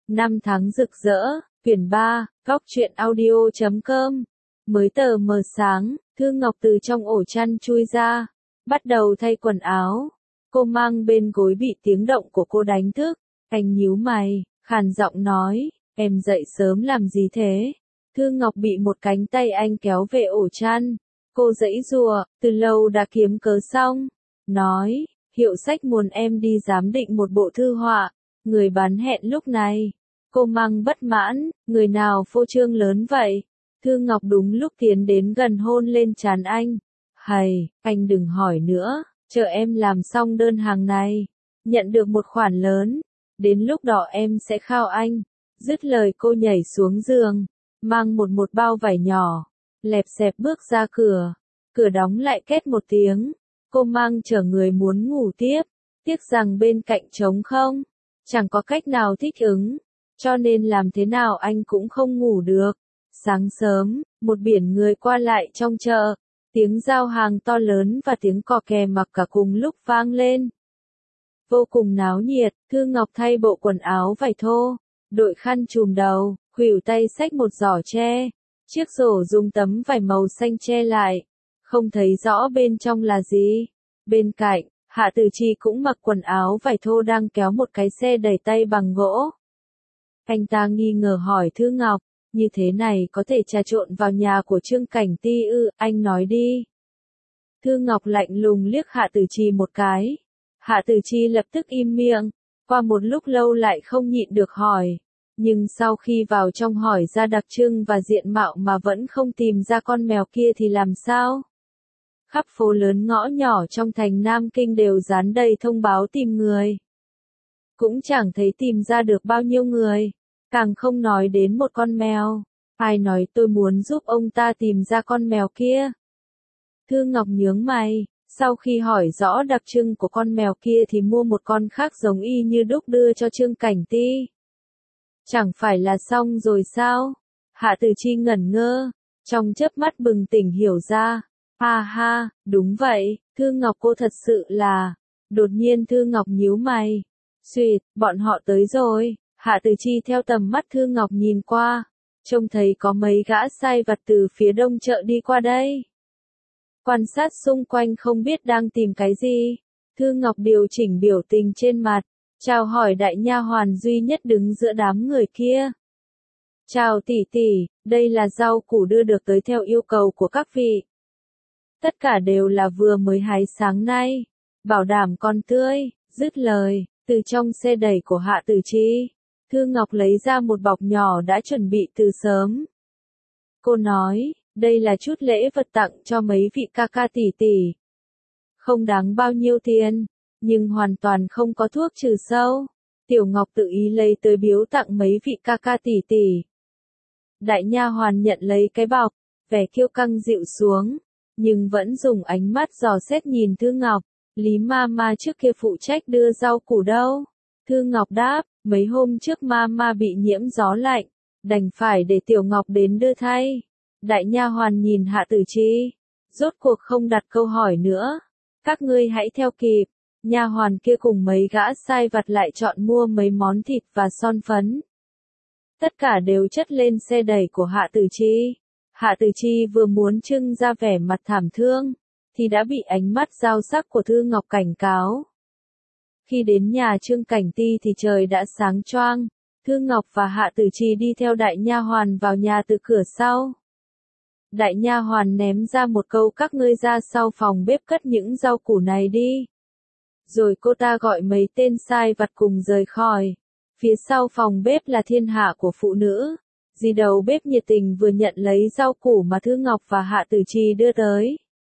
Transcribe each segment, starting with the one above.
Năm tháng rực rỡ, quyển 3, góc truyện audio.com. Mới tờ mờ sáng, Thư Ngọc từ trong ổ chăn chui ra, bắt đầu thay quần áo. Cô mang bên gối bị tiếng động của cô đánh thức. Anh nhíu mày, khàn giọng nói, em dậy sớm làm gì thế? Thư Ngọc bị một cánh tay anh kéo về ổ chăn. Cô giãy giụa, từ lâu đã kiếm cớ xong. Nói, hiệu sách muốn em đi giám định một bộ thư họa. Người bán hẹn lúc này. Cô mang bất mãn, người nào phô trương lớn vậy? Thư Ngọc đúng lúc tiến đến gần hôn lên trán anh. Hầy, anh đừng hỏi nữa, chờ em làm xong đơn hàng này. Nhận được một khoản lớn. Đến lúc đó em sẽ khao anh. Dứt lời cô nhảy xuống giường, mang một bao vải nhỏ, lẹp xẹp bước ra cửa. Cửa đóng lại két một tiếng. Cô mang chở người muốn ngủ tiếp. Tiếc rằng bên cạnh trống không. Chẳng có cách nào thích ứng. Cho nên làm thế nào anh cũng không ngủ được. Sáng sớm, một biển người qua lại trong chợ. Tiếng giao hàng to lớn và tiếng cò kè mặc cả cùng lúc vang lên. Vô cùng náo nhiệt, Thư Ngọc thay bộ quần áo vải thô, đội khăn trùm đầu, khuỷu tay xách một giỏ tre. Chiếc rổ dùng tấm vải màu xanh che lại. Không thấy rõ bên trong là gì. Bên cạnh, Hạ Tử Chi cũng mặc quần áo vải thô đang kéo một cái xe đẩy tay bằng gỗ. Anh ta nghi ngờ hỏi Thư Ngọc, như thế này có thể trà trộn vào nhà của Trương Cảnh Ti ư, anh nói đi. Thư Ngọc lạnh lùng liếc Hạ Tử Chi một cái. Hạ Tử Chi lập tức im miệng, qua một lúc lâu lại không nhịn được hỏi. Nhưng sau khi vào trong hỏi ra đặc trưng và diện mạo mà vẫn không tìm ra con mèo kia thì làm sao? Khắp phố lớn ngõ nhỏ trong thành Nam Kinh đều dán đầy thông báo tìm người. Cũng chẳng thấy tìm ra được bao nhiêu người, càng không nói đến một con mèo. Ai nói tôi muốn giúp ông ta tìm ra con mèo kia? Thư Ngọc nhướng mày, sau khi hỏi rõ đặc trưng của con mèo kia thì mua một con khác giống y như đúc đưa cho Trương Cảnh Ti. Chẳng phải là xong rồi sao? Hạ Tử Chi ngẩn ngơ, trong chớp mắt bừng tỉnh hiểu ra. Ha ha, đúng vậy, Thư Ngọc cô thật sự là... Đột nhiên Thư Ngọc nhíu mày. Xuyệt, bọn họ tới rồi. Hạ Tử Chi theo tầm mắt Thư Ngọc nhìn qua. Trông thấy có mấy gã sai vặt từ phía đông chợ đi qua đây. Quan sát xung quanh không biết đang tìm cái gì. Thư Ngọc điều chỉnh biểu tình trên mặt. Chào hỏi đại nha hoàn duy nhất đứng giữa đám người kia. Chào tỷ tỷ, đây là rau củ đưa được tới theo yêu cầu của các vị. Tất cả đều là vừa mới hái sáng nay. Bảo đảm còn tươi. Dứt lời, từ trong xe đẩy của Hạ Tử Chi, Thư Ngọc lấy ra một bọc nhỏ đã chuẩn bị từ sớm. Cô nói, đây là chút lễ vật tặng cho mấy vị ca ca tỷ tỷ. Không đáng bao nhiêu tiền, nhưng hoàn toàn không có thuốc trừ sâu. Tiểu Ngọc tự ý lấy tới biếu tặng mấy vị ca ca tỷ tỷ. Đại nha hoàn nhận lấy cái bọc, vẻ kiêu căng dịu xuống, nhưng vẫn dùng ánh mắt dò xét nhìn Thư Ngọc. Lý Mama trước kia phụ trách đưa rau củ đâu? Thư Ngọc đáp, mấy hôm trước Mama bị nhiễm gió lạnh, đành phải để Tiểu Ngọc đến đưa thay. Đại nha hoàn nhìn Hạ Tử Chi, rốt cuộc không đặt câu hỏi nữa. Các ngươi hãy theo kịp. Nha hoàn kia cùng mấy gã sai vặt lại chọn mua mấy món thịt và son phấn. Tất cả đều chất lên xe đẩy của Hạ Tử Chi. Hạ Tử Chi vừa muốn trưng ra vẻ mặt thảm thương, thì đã bị ánh mắt dao sắc của Thư Ngọc cảnh cáo. Khi đến nhà Trương Cảnh Ti thì trời đã sáng choang. Thư Ngọc và Hạ Tử Chi đi theo đại nha hoàn vào nhà từ cửa sau. Đại nha hoàn ném ra một câu các ngươi ra sau phòng bếp cất những rau củ này đi. Rồi cô ta gọi mấy tên sai vặt cùng rời khỏi. Phía sau phòng bếp là thiên hạ của phụ nữ. Dì đầu bếp nhiệt tình vừa nhận lấy rau củ mà Thư Ngọc và Hạ Tử Chi đưa tới.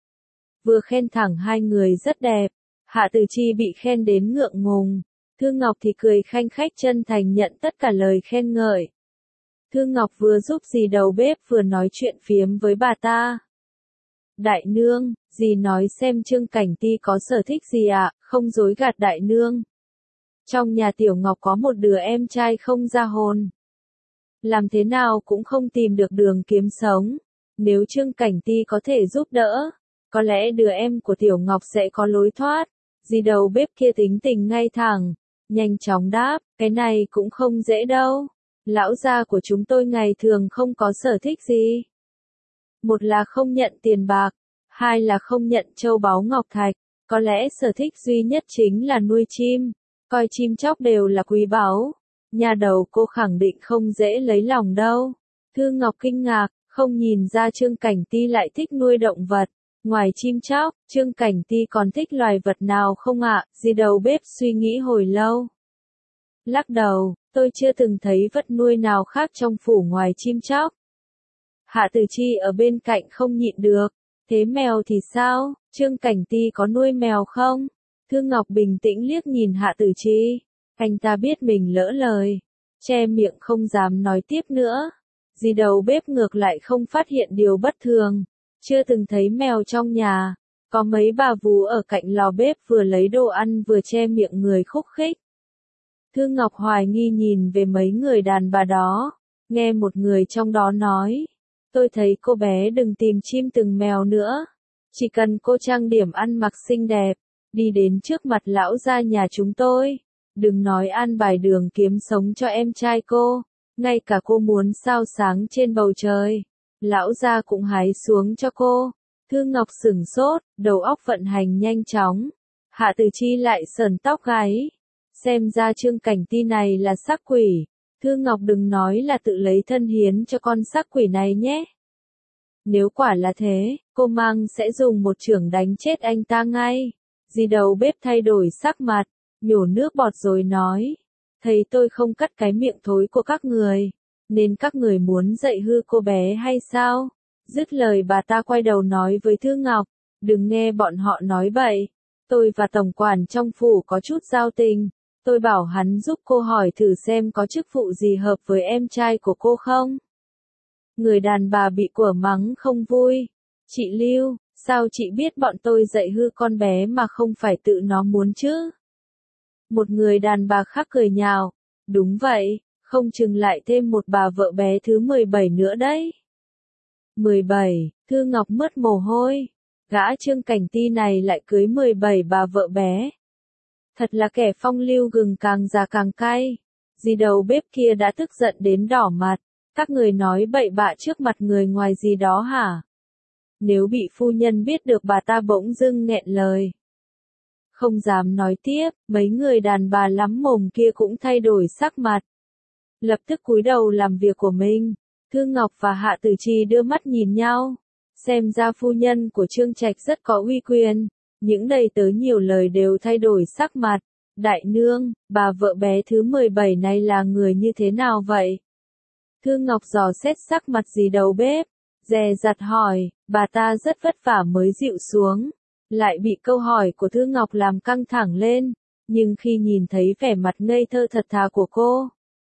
Vừa khen thẳng hai người rất đẹp. Hạ Tử Chi bị khen đến ngượng ngùng. Thư Ngọc thì cười khanh khách chân thành nhận tất cả lời khen ngợi. Thư Ngọc vừa giúp dì đầu bếp vừa nói chuyện phiếm với bà ta. Đại nương, dì nói xem Trương Cảnh Ti có sở thích gì ạ, không dối gạt đại nương. Trong nhà Tiểu Ngọc có một đứa em trai không ra hồn. Làm thế nào cũng không tìm được đường kiếm sống. Nếu Trương Cảnh Ti có thể giúp đỡ, có lẽ đứa em của Tiểu Ngọc sẽ có lối thoát. Dì đầu bếp kia tính tình ngay thẳng, nhanh chóng đáp, cái này cũng không dễ đâu. Lão gia của chúng tôi ngày thường không có sở thích gì. Một là không nhận tiền bạc, hai là không nhận châu báu ngọc thạch, có lẽ sở thích duy nhất chính là nuôi chim, coi chim chóc đều là quý báu. Nhà đầu cô khẳng định không dễ lấy lòng đâu. Thư Ngọc kinh ngạc, không nhìn ra Trương Cảnh Ti lại thích nuôi động vật. Ngoài chim chóc, Trương Cảnh Ti còn thích loài vật nào không ạ? Dì đầu bếp suy nghĩ hồi lâu. Lắc đầu, tôi chưa từng thấy vật nuôi nào khác trong phủ ngoài chim chóc. Hạ Tử Chi ở bên cạnh không nhịn được. Thế mèo thì sao? Trương Cảnh Ti có nuôi mèo không? Thư Ngọc bình tĩnh liếc nhìn Hạ Tử Chi. Anh ta biết mình lỡ lời. Che miệng không dám nói tiếp nữa. Dì đầu bếp ngược lại không phát hiện điều bất thường. Chưa từng thấy mèo trong nhà. Có mấy bà vú ở cạnh lò bếp vừa lấy đồ ăn vừa che miệng người khúc khích. Thư Ngọc hoài nghi nhìn về mấy người đàn bà đó. Nghe một người trong đó nói. Tôi thấy cô bé đừng tìm chim từng mèo nữa. Chỉ cần cô trang điểm ăn mặc xinh đẹp. Đi đến trước mặt lão gia nhà chúng tôi. Đừng nói an bài đường kiếm sống cho em trai cô. Ngay cả cô muốn sao sáng trên bầu trời. Lão gia cũng hái xuống cho cô. Thư Ngọc sửng sốt, đầu óc vận hành nhanh chóng. Hạ Tử Chi lại sờn tóc gáy. Xem ra Trương Cảnh Ti này là sắc quỷ. Thư Ngọc đừng nói là tự lấy thân hiến cho con sắc quỷ này nhé. Nếu quả là thế, cô mang sẽ dùng một chưởng đánh chết anh ta ngay. Dì đầu bếp thay đổi sắc mặt, nhổ nước bọt rồi nói. Thấy tôi không cắt cái miệng thối của các người, nên các người muốn dạy hư cô bé hay sao? Dứt lời bà ta quay đầu nói với Thư Ngọc, đừng nghe bọn họ nói bậy. Tôi và tổng quản trong phủ có chút giao tình. Tôi bảo hắn giúp cô hỏi thử xem có chức vụ gì hợp với em trai của cô không? Người đàn bà bị của mắng không vui. Chị Lưu, sao chị biết bọn tôi dạy hư con bé mà không phải tự nó muốn chứ? Một người đàn bà khác cười nhạo. Đúng vậy, không chừng lại thêm một bà vợ bé thứ 17 nữa đấy. 17, Thư Ngọc mướt mồ hôi. Gã Trương Cảnh Ti này lại cưới 17 bà vợ bé. Thật là kẻ phong lưu gừng càng già càng cay. Dì đầu bếp kia đã tức giận đến đỏ mặt. Các người nói bậy bạ trước mặt người ngoài gì đó hả? Nếu bị phu nhân biết được bà ta bỗng dưng nghẹn lời. Không dám nói tiếp, mấy người đàn bà lắm mồm kia cũng thay đổi sắc mặt. Lập tức cúi đầu làm việc của mình. Thư Ngọc và Hạ Tử Chi đưa mắt nhìn nhau. Xem ra phu nhân của Trương Trạch rất có uy quyền. Những đầy tớ nhiều lời đều thay đổi sắc mặt. Đại nương, bà vợ bé thứ 17 này là người như thế nào vậy? Thư Ngọc dò xét sắc mặt dì đầu bếp. Dè dặt hỏi, bà ta rất vất vả mới dịu xuống. Lại bị câu hỏi của Thư Ngọc làm căng thẳng lên. Nhưng khi nhìn thấy vẻ mặt ngây thơ thật thà của cô,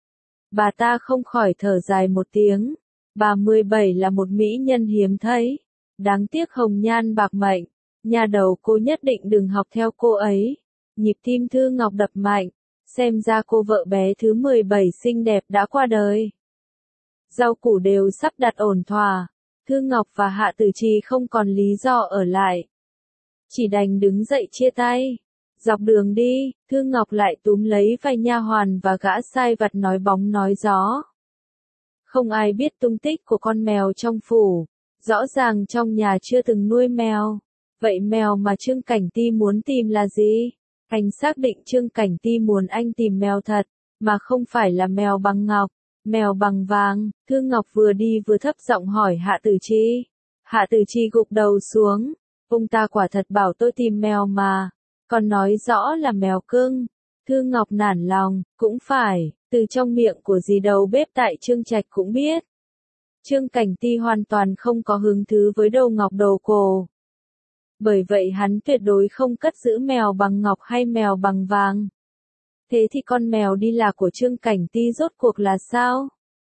bà ta không khỏi thở dài một tiếng. Bà 17 là một mỹ nhân hiếm thấy. Đáng tiếc hồng nhan bạc mệnh. Nhà đầu cô nhất định đừng học theo cô ấy. Nhịp tim Thư Ngọc đập mạnh. Xem ra cô vợ bé thứ 17 xinh đẹp đã qua đời. Rau củ đều sắp đặt ổn thỏa. Thư Ngọc và Hạ Tử Chi không còn lý do ở lại. Chỉ đành đứng dậy chia tay. Dọc đường đi, Thư Ngọc lại túm lấy vai nha hoàn và gã sai vặt nói bóng nói gió. Không ai biết tung tích của con mèo trong phủ. Rõ ràng trong nhà chưa từng nuôi mèo. Vậy mèo mà Trương Cảnh Ti muốn tìm là gì? Anh xác định Trương Cảnh Ti muốn anh tìm mèo thật, mà không phải là mèo bằng ngọc, mèo bằng vàng. Thư Ngọc vừa đi vừa thấp giọng hỏi Hạ Tử Chi. Hạ Tử Chi gục đầu xuống. Ông ta quả thật bảo tôi tìm mèo mà, còn nói rõ là mèo cưng. Thư Ngọc nản lòng, cũng phải, từ trong miệng của dì đầu bếp tại Trương Trạch cũng biết. Trương Cảnh Ti hoàn toàn không có hứng thú với đồ ngọc đồ cổ. Bởi vậy hắn tuyệt đối không cất giữ mèo bằng ngọc hay mèo bằng vàng. Thế thì con mèo đi lạc của Trương Cảnh Ti rốt cuộc là sao?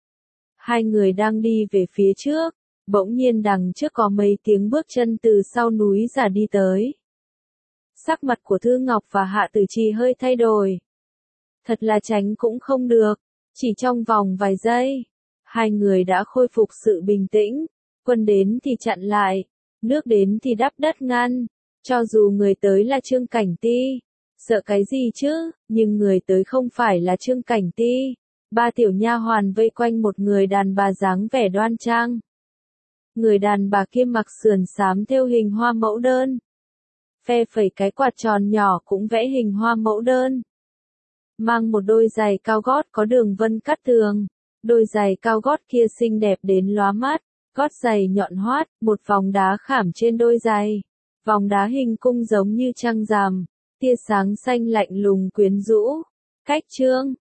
Hai người đang đi về phía trước, bỗng nhiên đằng trước có mấy tiếng bước chân từ sau núi giả đi tới. Sắc mặt của Thư Ngọc và Hạ Tử Chi hơi thay đổi. Thật là tránh cũng không được, chỉ trong vòng vài giây, hai người đã khôi phục sự bình tĩnh. Quân đến thì chặn lại, nước đến thì đắp đất ngăn. Cho dù người tới là Trương Cảnh Ti, Sợ cái gì chứ, nhưng người tới không phải là Trương Cảnh Ti. Ba tiểu nha hoàn vây quanh một người đàn bà dáng vẻ đoan trang. Người đàn bà kia mặc sườn xám thêu hình hoa mẫu đơn. Phe phẩy cái quạt tròn nhỏ cũng vẽ hình hoa mẫu đơn. Mang một đôi giày cao gót có đường vân cắt tường. Đôi giày cao gót kia xinh đẹp đến lóa mắt. Gót giày nhọn hoắt, một vòng đá khảm trên đôi giày. Vòng đá hình cung giống như trăng rằm. Tia sáng xanh lạnh lùng quyến rũ. Cách Trương